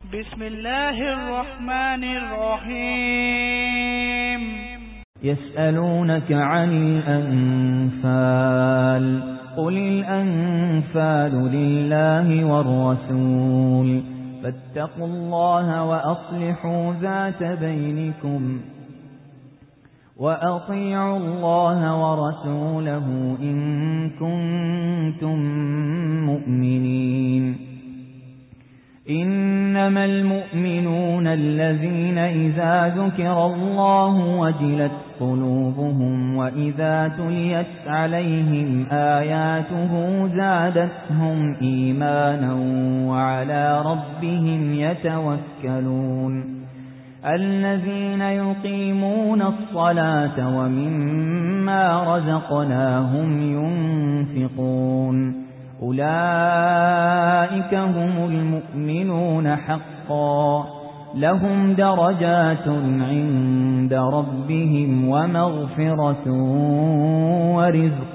بسم الله الرحمن الرحيم. يسألونك عن الأنفال قل الأنفال لله والرسول فاتقوا الله وأصلحوا ذات بينكم وأطيعوا الله ورسوله إن كنتم مؤمنين. إنما المؤمنون الذين إذا ذكر الله وجلت قلوبهم وإذا تليت عليهم آياته زادتهم إيمانا وعلى ربهم يتوكلون. الذين يقيمون الصلاة ومما رزقناهم ينفقون أولئك هم المؤمنون حقا لهم درجات عند ربهم ومغفرة ورزق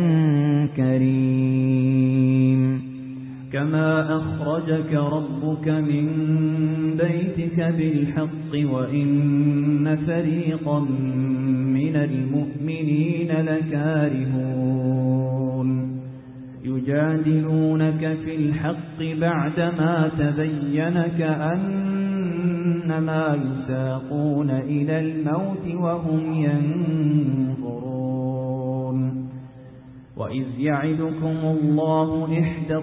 كريم. كما أخرجك ربك من بيتك بالحق وإن فريقا من المؤمنين لكارهون يجادلونك في الحق بعدما تبين كأنما يساقون إلى الموت وهم ينظرون. وإذ يعدكم الله إحدى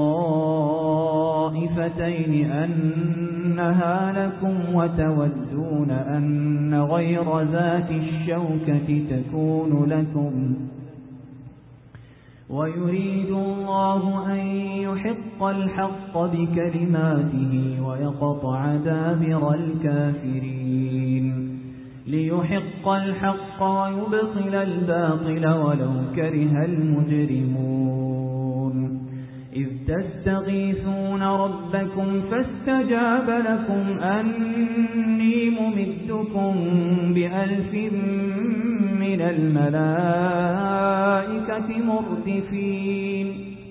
الطائفتين أنها لكم وتودون أن غير ذات الشوكة تكون لكم ويريد الله أن يحق الحق بكلماته ويقطع دابر الكافرين ليحق الحق ويبطل الباطل ولو كره المجرمون. إذ تستغيثون ربكم فاستجاب لكم أني ممدكم ب1000 من الملائكة مردفين.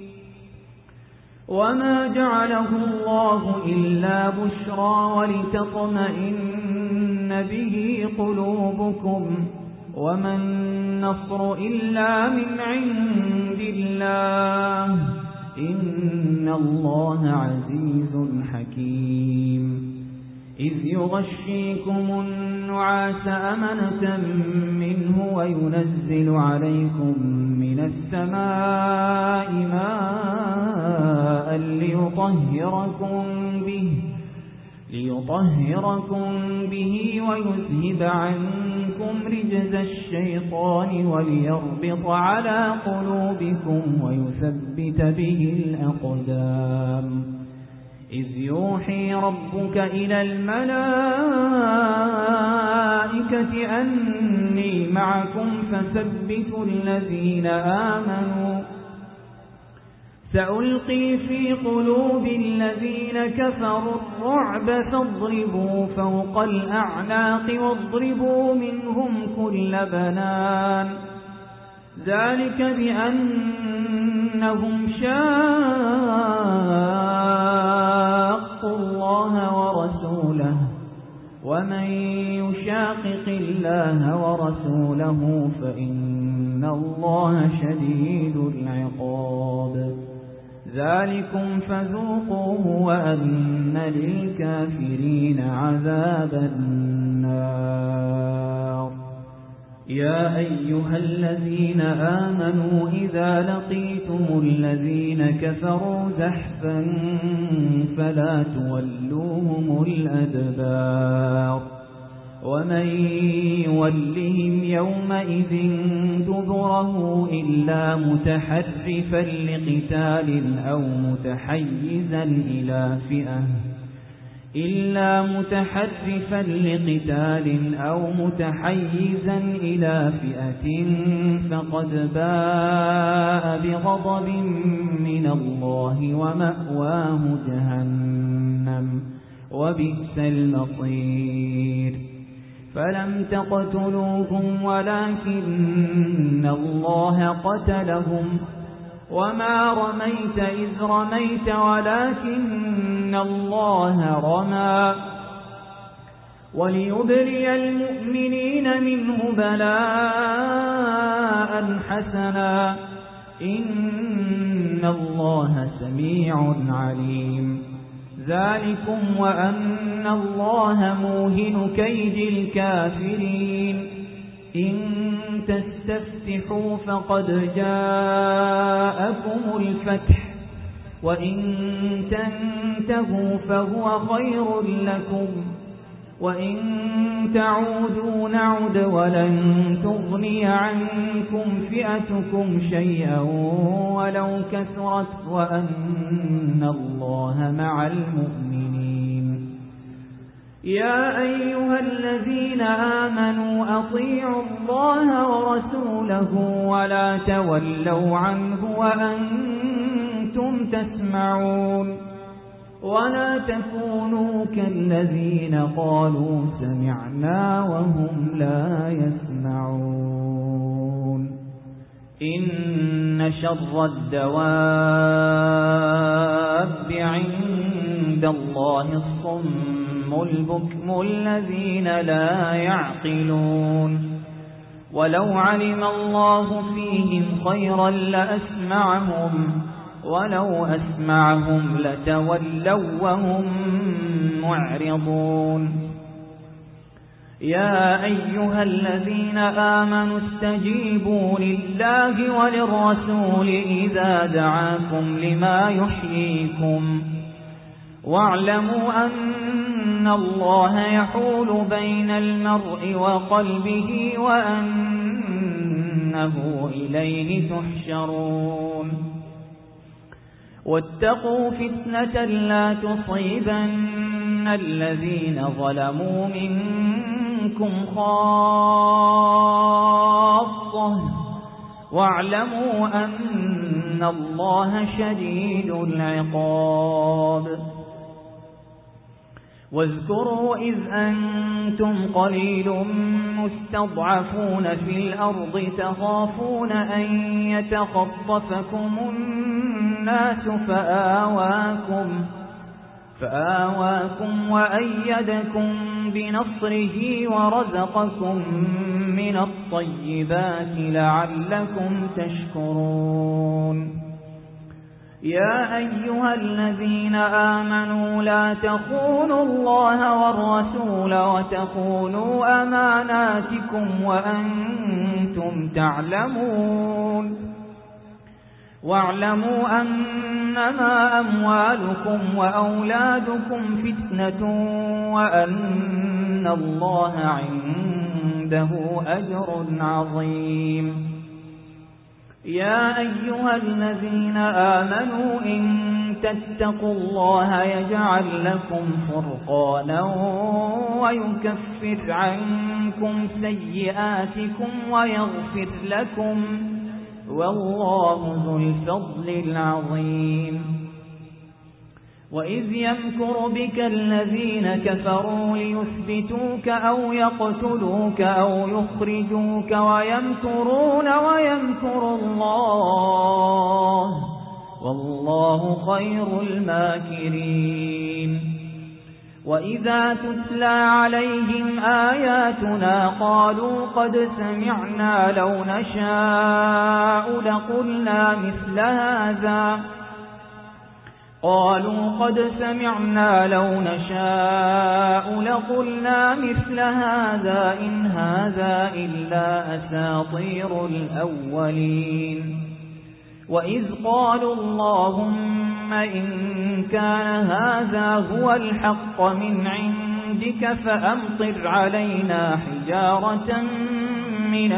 وما جعله الله إلا بشرى ولتطمئن به قلوبكم وما النصر إلا من عند الله إن الله عزيز حكيم. إذ يغشيكم النعاس أمنة منه وينزل عليكم من السماء ماء ليطهركم به ويذهب عنكم رجز الشيطان وليربط على قلوبكم ويثبت به الأقدام. إذ يوحي ربك إلى الملائكة أني معكم فثبتوا الذين آمنوا سألقي في قلوب الذين كفروا الرعب فاضربوا فوق الأعناق واضربوا منهم كل بنان ذلك بأنهم شاقوا الله ورسوله ومن يشاقق الله ورسوله فإن الله شديد العقاب. ذلكم فذوقوه وأن للكافرين عذاب النار. يا أيها الذين آمنوا إذا لقيتم الذين كفروا زحفا فلا تولوهم الأدبار ومن يولهم يومئذ دبره إلا متحرفا لقتال أو متحيزا إلى فئة فقد باء بغضب من الله ومأواه جهنم وبئس المصير. فلم تقتلوهم ولكن الله قتلهم وما رميت إذ رميت ولكن الله رمى وليبلي المؤمنين منه بلاء حسنا إن الله سميع عليم ذلكم وأن الله موهن كيد الكافرين إن تستفتحوا فقد جاءكم الفتح وإن تنتهوا فهو خير لكم وإن تعودوا نعد ولن تغني عنكم فئتكم شيئا ولو كثرت وأن الله مع المؤمنين يا أيها الذين آمنوا أطيعوا الله ورسوله ولا تولوا عنه وأنتم تسمعون ولا تكونوا كالذين قالوا سمعنا وهم لا يسمعون إن شر الدواب عند الله الصم البكم الذين لا يعقلون ولو علم الله فيهم خيرا لأسمعهم ولو أسمعهم لتولوا وهم معرضون يا أيها الذين آمنوا استجيبوا لله وللرسول إذا دعاكم لما يحييكم واعلموا أن الله يحول بين المرء وقلبه وأنه إليه تحشرون واتقوا فتنة لا تصيبن الذين ظلموا منكم خاصة واعلموا أن الله شديد العقاب واذكروا إذ أنتم قليل مستضعفون في الأرض تخافون أن يتخطفكم الناس فآواكم وأيدكم بنصره ورزقكم من الطيبات لعلكم تشكرون يا أيها الذين آمنوا لا تخونوا الله والرسول وتخونوا أماناتكم وأنتم تعلمون واعلموا أنما أموالكم وأولادكم فتنة وأن الله عنده أجر عظيم يا أيها الذين آمنوا إن تتقوا الله يجعل لكم فرقانا ويكفر عنكم سيئاتكم ويغفر لكم والله ذو الفضل العظيم وإذ يمكر بك الذين كفروا ليثبتوك أو يقتلوك أو يخرجوك ويمكرون ويمكر الله والله خير الماكرين وإذا تتلى عليهم آياتنا قالوا قد سمعنا لو نشاء لقلنا مثل هذا إن هذا إلا أساطير الأولين وإذ قالوا اللهم إن كان هذا هو الحق من عندك فأمطر علينا حجارة من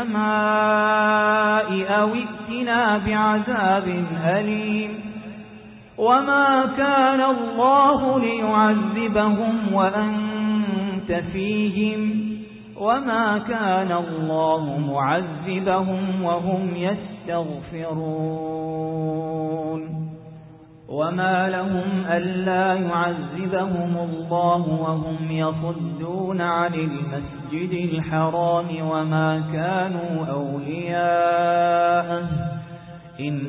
السماء أو ائتنا بعذاب أليم وما كان الله ليعذبهم وأنت فيهم وما كان الله معذبهم وهم يستغفرون وما لهم ألا يعذبهم الله وهم يصدون عن المسجد الحرام وما كانوا أولياءه إن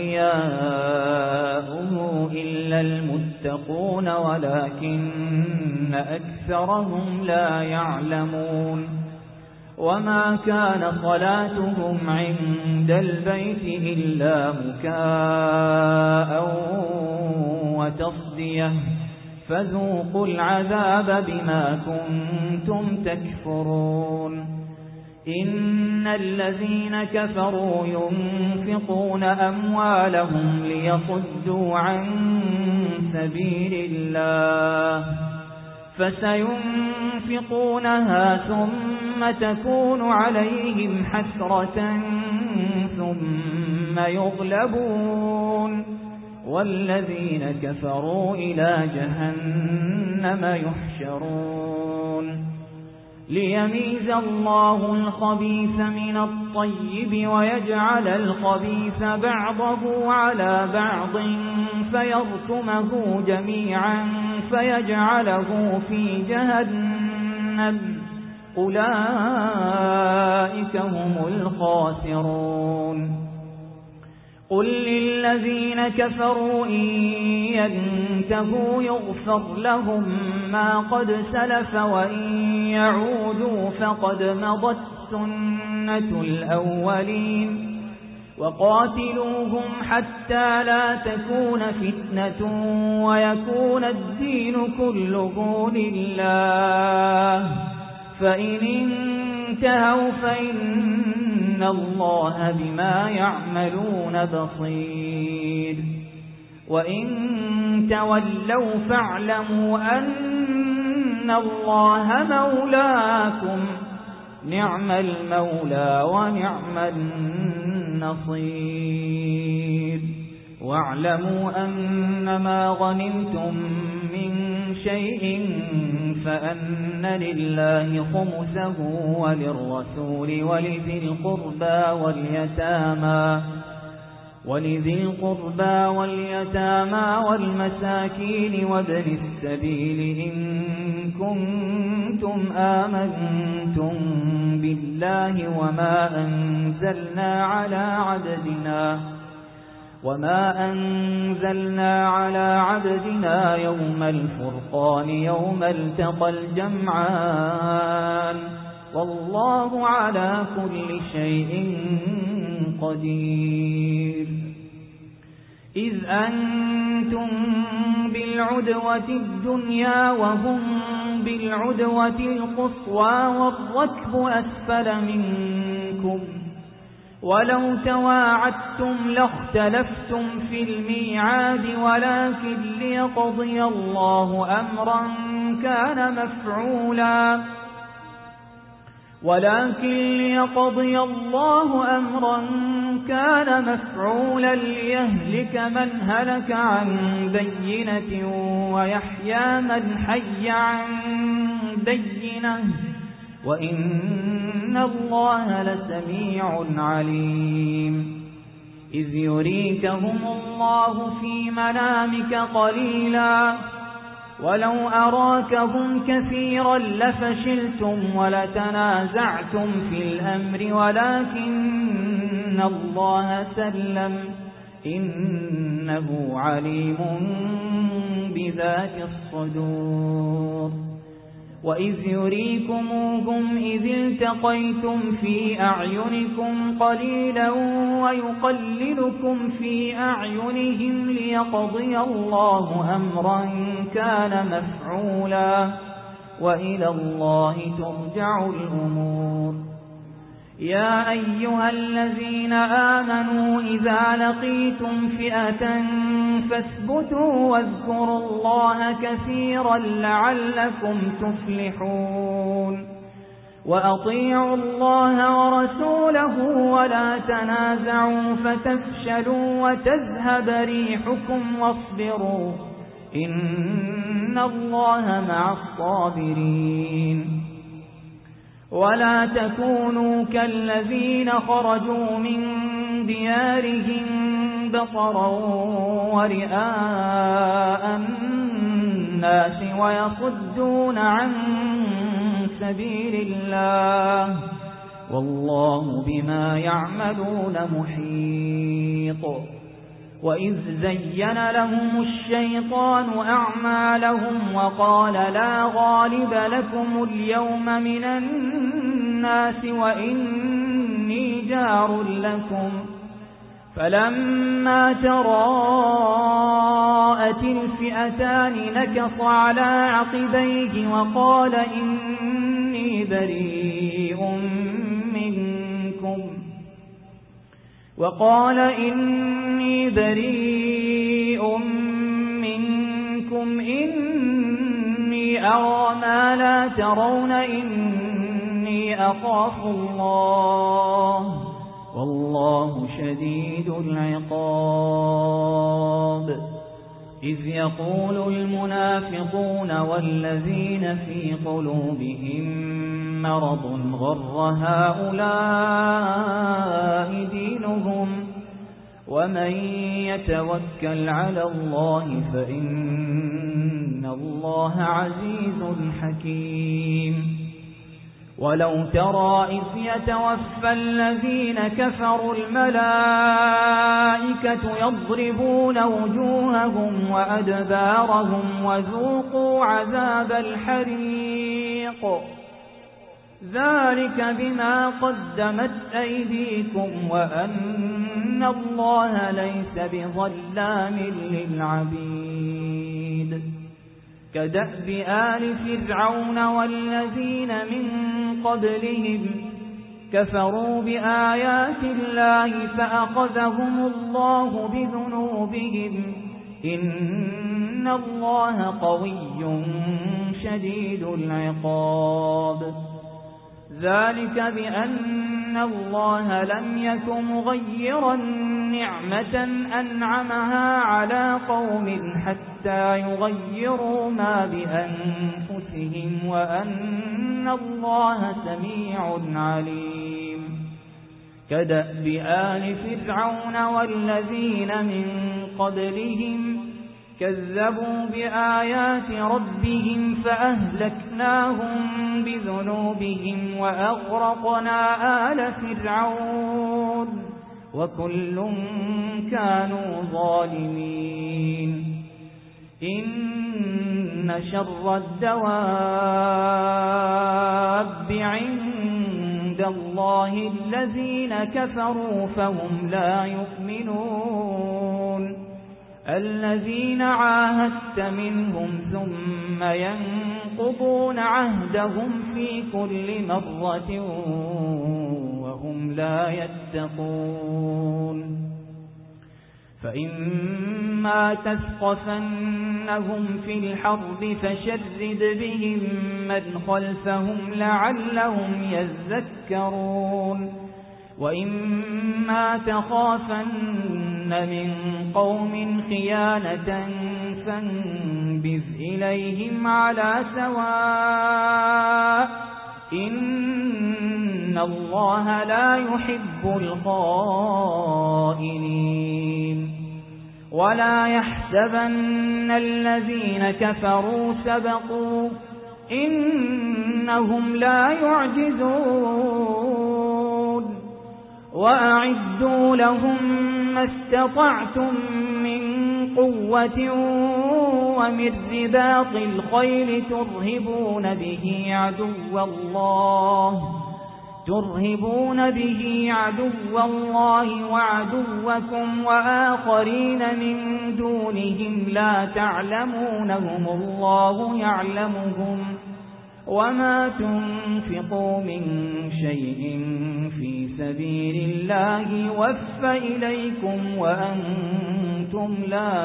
أولياؤه إلا المتقون ولكن أكثرهم لا يعلمون وما كان صلاتهم عند البيت إلا مكاء وتصدية فذوقوا العذاب بما كنتم تكفرون إن الذين كفروا ينفقون أموالهم ليصدوا عن سبيل الله فسينفقونها ثم تكون عليهم حسرة ثم يغلبون والذين كفروا إلى جهنم يحشرون ليميز الله الخبيث من الطيب ويجعل الخبيث بعضه على بعض فيركمه جميعا فيجعله في جهنم أولئك هم الخاسرون قل للذين كفروا إن ينتهوا يغفر لهم ما قد سلف وإن يعودوا فقد مضت سنة الأولين وقاتلوهم حتى لا تكون فتنة ويكون الدين كله لله فإن انتهوا فإن الله بما يعملون بصير وإن تولوا فاعلموا أن الله مولاكم نعم المولى ونعم النصير واعلموا أنما غنمتم من شيء فأن لله خمسه وللرسول ولذي القربى واليتامى والمساكين وابن السبيل إن كنتم آمنتم بالله وما أنزلنا على عبدنا يوم الفرقان يوم التقى الجمعان والله على كل شيء قدير إذ أنتم بالعدوة الدنيا وهم بالعدوة القصوى والركب أسفل منكم ولو تواعدتم لاختلفتم في الميعاد ولكن ليقضي الله أمرا كان مفعولا ليهلك من هلك عن بينة ويحيى من حي عن بينة وإن الله لسميع عليم إذ يريكهم الله في منامك قليلا ولو أراكهم كثيرا لفشلتم ولتنازعتم في الأمر ولكن الله سلم إنه عليم بذات الصدور وإذ يريكموهم إذ التقيتم في أعينكم قليلا ويقللكم في أعينهم ليقضي الله أمرا كان مفعولا وإلى الله ترجع الأمور يا أيها الذين آمنوا إذا لقيتم فئة فاثبتوا واذكروا الله كثيرا لعلكم تفلحون وأطيعوا الله ورسوله ولا تنازعوا فتفشلوا وتذهب ريحكم واصبروا إن الله مع الصابرين ولا تكونوا كالذين خرجوا من ديارهم بطرا ورئاء الناس ويصدون عن سبيل الله والله بما يعملون محيط وإذ زين لهم الشيطان أعمالهم وقال لا غالب لكم اليوم من الناس وإني جار لكم فلما تراءت الفئتان نكص على عقبيه وقال إني بريء منكم إني أرى ما لا ترون إني أخاف الله والله شديد العقاب إذ يقول المنافقون والذين في قلوبهم مرض غر هؤلاء دينهم ومن يتوكل على الله فإن الله عزيز حكيم ولو ترى إذ يتوفى الذين كفروا الملائكة يضربون وجوههم وأدبارهم وذوقوا عذاب الحريق ذلك بما قدمت أيديكم وأن الله ليس بظلام للعبيد كدأب آل فرعون والذين من قبلهم كفروا بآيات الله فأخذهم الله بذنوبهم إن الله قوي شديد العقاب ذلك بأن الله لم يك مغيرا نعمة أنعمها على قوم حتى يغيروا ما بأنفسهم وأن الله سميع عليم كدأب آل فرعون والذين من قبلهم كذبوا بآيات ربهم فأهلكناهم بذنوبهم وأغرقنا آل فرعون وكل كانوا ظالمين إن شر الدواب عند الله الذين كفروا فهم لا يؤمنون الذين عاهدت منهم ثم ينقضون عهدهم في كل مرة وهم لا يتقون فإما تثقفنهم في الحرب فشرد بهم من خلفهم لعلهم يذكرون وإما تخافن من قوم خيانة فانبذ إليهم على سواء إن الله لا يحب الخائنين ولا يحسبن الذين كفروا سبقوا إنهم لا يعجزون وأعدوا لهم ما استطعتم من قوة ومن رباط الخيل ترهبون به عدو الله وعدوكم وآخرين من دونهم لا تعلمونهم الله يعلمهم وما تنفقوا من شيء في سبيل الله يوفى إليكم وأنتم لا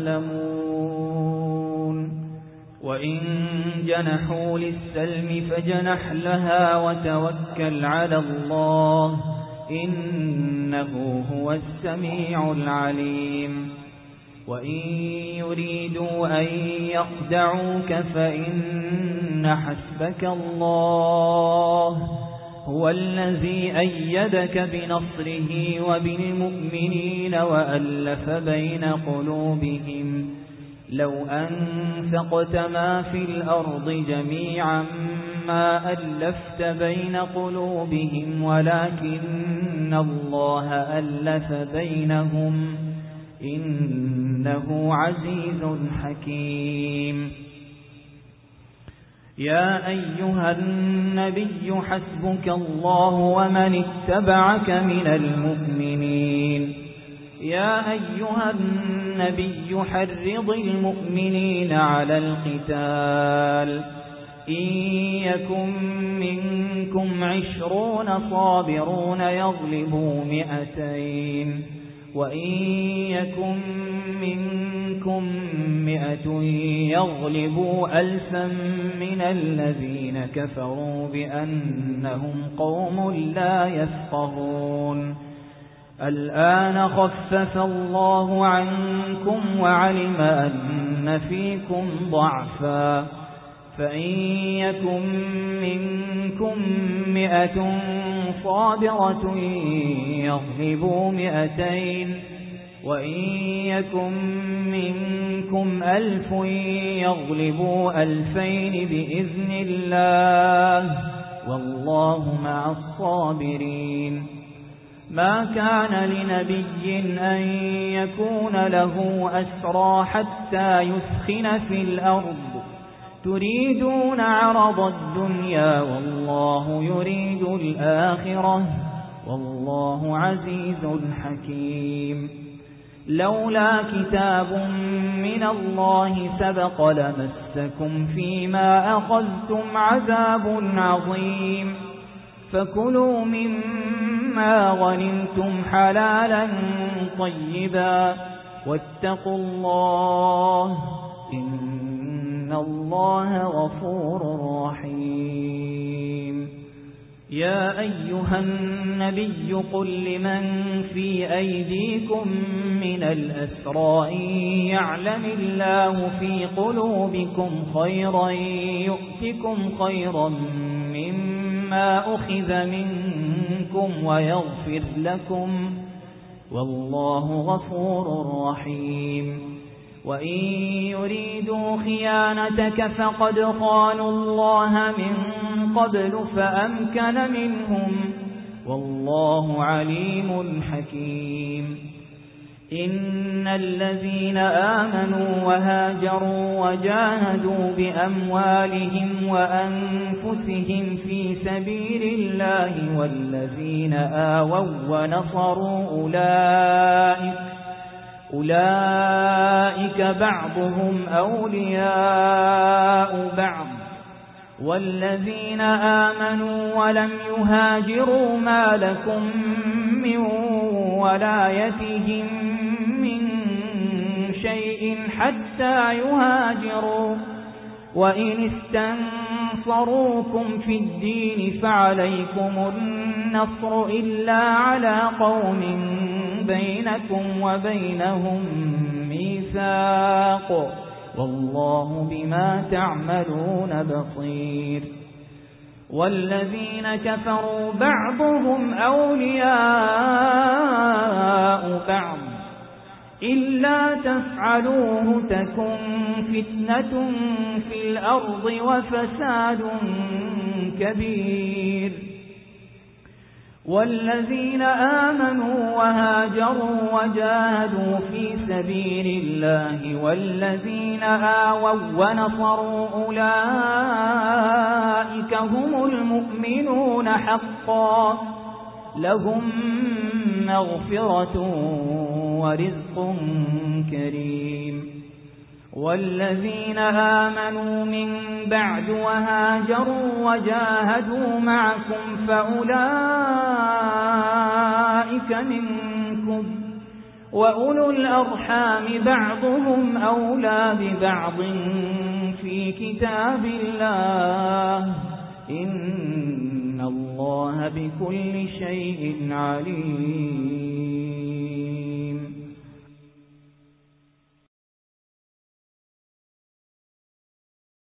تظلمون وإن جنحوا للسلم فجنح لها وتوكل على الله إنه هو السميع العليم وإن يريدوا أن يخدعوك فإن حسبك الله هو الذي أيدك بنصره وبالمؤمنين وألف بين قلوبهم لو أنفقت ما في الأرض جميعا ما ألفت بين قلوبهم ولكن الله ألف بينهم إنه عزيز حكيم. يا أيها النبي حسبك الله ومن اتبعك من المؤمنين. يا أيها النبي حرض المؤمنين على القتال إن يكن منكم 20 صابرون يغلبوا 200 وإن يكن منكم 100 يغلبوا 1000 من الذين كفروا بأنهم قوم لا يفقهون. الآن خفف الله عنكم وعلم أن فيكم ضعفا فإن يكن منكم 100 صابرة يغلبوا 200 وإن يكن منكم 1000 يغلبوا 2000 بإذن الله والله مع الصابرين. ما كان لنبي أن يكون له أسرى حتى يثخن في الأرض تريدون عرض الدنيا والله يريد الآخرة والله عزيز حكيم. لولا كتاب من الله سبق لمسكم فيما أخذتم عذاب عظيم. فكلوا مما غنمتم حلالا طيبا واتقوا الله إن الله غفور رحيم. يا أيها النبي قل لمن في أيديكم من الأسرى إن يعلم الله في قلوبكم خيرا يؤتكم خيرا مما أخذ منكم ويغفر لكم والله غفور رحيم. وإن يريدوا خيانتك فقد خانوا الله من قبل فأمكن منهم والله عليم حكيم. إن الذين آمنوا وهاجروا وجاهدوا بأموالهم وأنفسهم في سبيل الله والذين آووا ونصروا أولئك بعضهم أولياء بعض والذين آمنوا ولم يهاجروا ما لكم من ولايتهم من شيء حتى يهاجروا وإن استنصروكم في الدين فعليكم النصر إلا على قوم بينكم وبينهم ميثاق والله بما تعملون بصير. والذين كفروا بعضهم أولياء بعض إلا تفعلوه تكن فتنة في الأرض وفساد كبير. والذين آمنوا وهاجروا وجاهدوا في سبيل الله والذين آووا ونصروا أولئك هم المؤمنون حقا لهم مغفرة ورزق كريم. والذين آمنوا من بعد وهاجروا وجاهدوا معكم فأولئك منكم وأولو الأرحام بعضهم أولى ببعض في كتاب الله إن الله بكل شيء عليم.